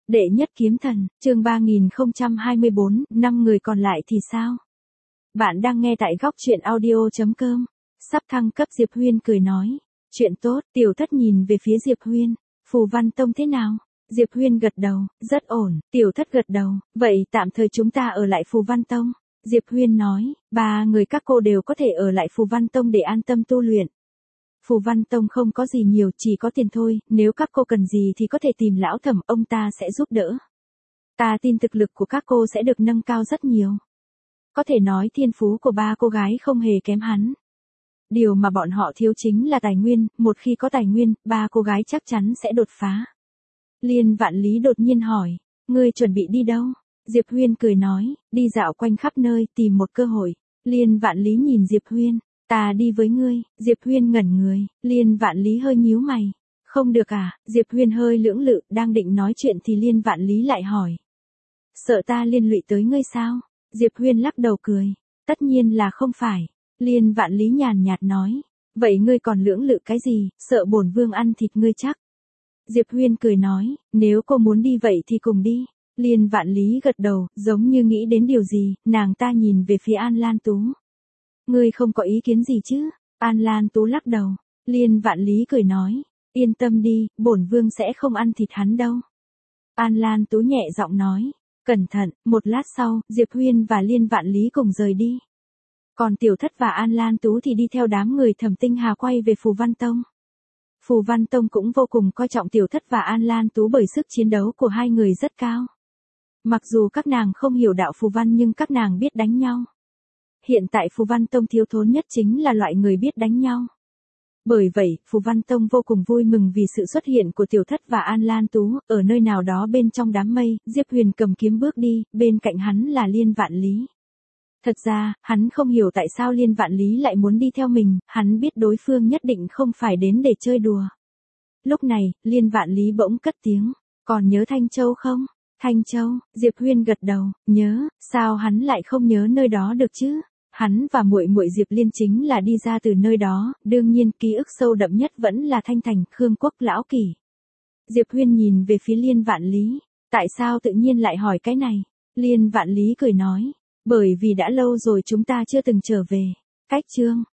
Đệ nhất kiếm thần, chương 3024, 5 người còn lại thì sao? Bạn đang nghe tại góc truyện audio.com. Sắp thăng cấp Diệp Huyên cười nói. Chuyện tốt, Tiểu Thất nhìn về phía Diệp Huyên. Phù Văn Tông thế nào? Diệp Huyên gật đầu, rất ổn. Tiểu Thất gật đầu, vậy tạm thời chúng ta ở lại Phù Văn Tông. Diệp Huyên nói, 3 người các cô đều có thể ở lại Phù Văn Tông để an tâm tu luyện. Phù Văn Tông không có gì nhiều, chỉ có tiền thôi, nếu các cô cần gì thì có thể tìm lão thẩm, ông ta sẽ giúp đỡ. Ta tin thực lực của các cô sẽ được nâng cao rất nhiều. Có thể nói thiên phú của 3 cô gái không hề kém hắn. Điều mà bọn họ thiếu chính là tài nguyên, một khi có tài nguyên, 3 cô gái chắc chắn sẽ đột phá. Liên Vạn Lý đột nhiên hỏi, ngươi chuẩn bị đi đâu? Diệp Huyên cười nói, đi dạo quanh khắp nơi, tìm một cơ hội. Liên Vạn Lý nhìn Diệp Huyên, ta đi với ngươi. Diệp Huyên ngẩn người, Liên Vạn Lý hơi nhíu mày. Không được à? Diệp Huyên hơi lưỡng lự, đang định nói chuyện thì Liên Vạn Lý lại hỏi. Sợ ta liên lụy tới ngươi sao? Diệp Huyên lắc đầu cười, tất nhiên là không phải. Liên Vạn Lý nhàn nhạt nói, vậy ngươi còn lưỡng lự cái gì, sợ bổn vương ăn thịt ngươi chắc? Diệp Huyên cười nói, nếu cô muốn đi vậy thì cùng đi. Liên Vạn Lý gật đầu, giống như nghĩ đến điều gì, nàng ta nhìn về phía An Lan Tú. Ngươi không có ý kiến gì chứ? An Lan Tú lắc đầu. Liên Vạn Lý cười nói, yên tâm đi, bổn vương sẽ không ăn thịt hắn đâu. An Lan Tú nhẹ giọng nói, cẩn thận. Một lát sau, Diệp Huyên và Liên Vạn Lý cùng rời đi. Còn Tiểu Thất và An Lan Tú thì đi theo đám người Thẩm Tinh Hà quay về Phù Văn Tông. Phù Văn Tông cũng vô cùng coi trọng Tiểu Thất và An Lan Tú bởi sức chiến đấu của hai người rất cao. Mặc dù các nàng không hiểu đạo phù văn nhưng các nàng biết đánh nhau. Hiện tại Phù Văn Tông thiếu thốn nhất chính là loại người biết đánh nhau. Bởi vậy, Phù Văn Tông vô cùng vui mừng vì sự xuất hiện của Tiểu Thất và An Lan Tú. Ở nơi nào đó bên trong đám mây, Diệp Huyền cầm kiếm bước đi, bên cạnh hắn là Liên Vạn Lý. Thật ra, hắn không hiểu tại sao Liên Vạn Lý lại muốn đi theo mình, hắn biết đối phương nhất định không phải đến để chơi đùa. Lúc này, Liên Vạn Lý bỗng cất tiếng, còn nhớ Thanh Châu không? Thanh Châu, Diệp Huyên gật đầu, nhớ, sao hắn lại không nhớ nơi đó được chứ? Hắn và muội muội Diệp Liên chính là đi ra từ nơi đó, đương nhiên ký ức sâu đậm nhất vẫn là Thanh Thành, Khương Quốc, Lão Kỳ. Diệp Huyên nhìn về phía Liên Vạn Lý, tại sao tự nhiên lại hỏi cái này? Liên Vạn Lý cười nói, bởi vì đã lâu rồi chúng ta chưa từng trở về. Cách chương